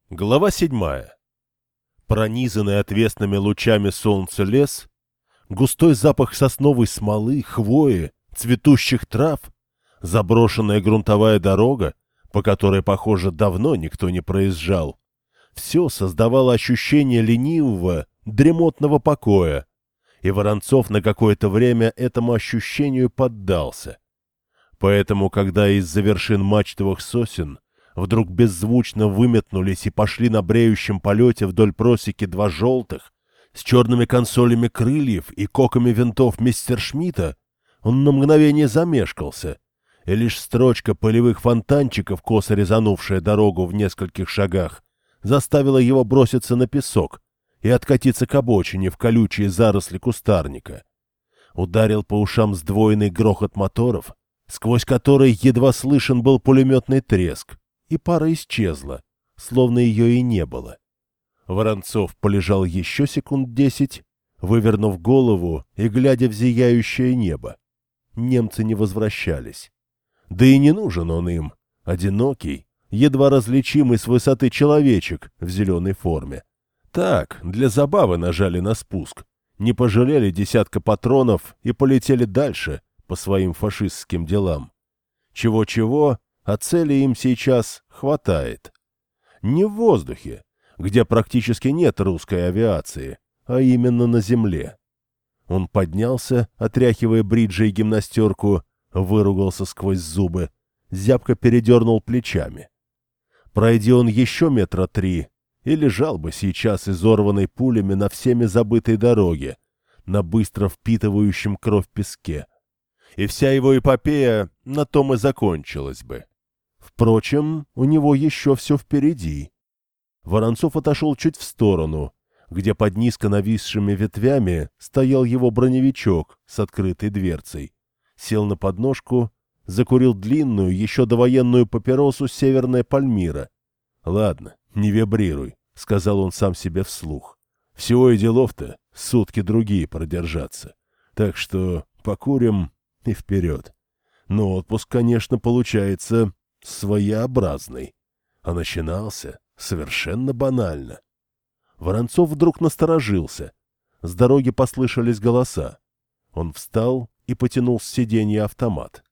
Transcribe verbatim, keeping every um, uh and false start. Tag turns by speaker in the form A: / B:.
A: Глава седьмая. Пронизанный отвесными лучами солнца лес, густой запах сосновой смолы, хвои, цветущих трав, заброшенная грунтовая дорога, по которой, похоже, давно никто не проезжал, все создавало ощущение ленивого, дремотного покоя, и Воронцов на какое-то время этому ощущению поддался. Поэтому, когда из-за вершин мачтовых сосен вдруг беззвучно выметнулись и пошли на бреющем полете вдоль просеки два желтых, с черными консолями крыльев и коками винтов мистершмитта, он на мгновение замешкался, и лишь строчка полевых фонтанчиков, косо резанувшая дорогу в нескольких шагах, заставила его броситься на песок и откатиться к обочине в колючие заросли кустарника. Ударил по ушам сдвоенный грохот моторов, сквозь который едва слышен был пулеметный треск, и пара исчезла, словно ее и не было. Воронцов полежал еще секунд десять, вывернув голову и глядя в зияющее небо. Немцы не возвращались. Да и не нужен он им, одинокий, едва различимый с высоты человечек в зеленой форме. Так, для забавы нажали на спуск, не пожалели десятка патронов и полетели дальше по своим фашистским делам. Чего-чего, а цели им сейчас хватает. Не в воздухе, где практически нет русской авиации, а именно на земле. Он поднялся, отряхивая бриджи и гимнастерку, выругался сквозь зубы, зябко передернул плечами. Пройди он еще метра три, и лежал бы сейчас изорванный пулями на всеми забытой дороге, на быстро впитывающем кровь песке. И вся его эпопея на том и закончилась бы. Впрочем, у него еще все впереди. Воронцов отошел чуть в сторону, где под низко нависшими ветвями стоял его броневичок с открытой дверцей. Сел на подножку, закурил длинную, еще довоенную папиросу «Северная Пальмира». «Ладно, не вибрируй», — сказал он сам себе вслух. «Всего и делов-то сутки другие продержаться. Так что покурим и вперед. Но отпуск, конечно, получается своеобразный. А начинался совершенно банально». Воронцов вдруг насторожился. С дороги послышались голоса. Он встал и потянул с сиденья автомат.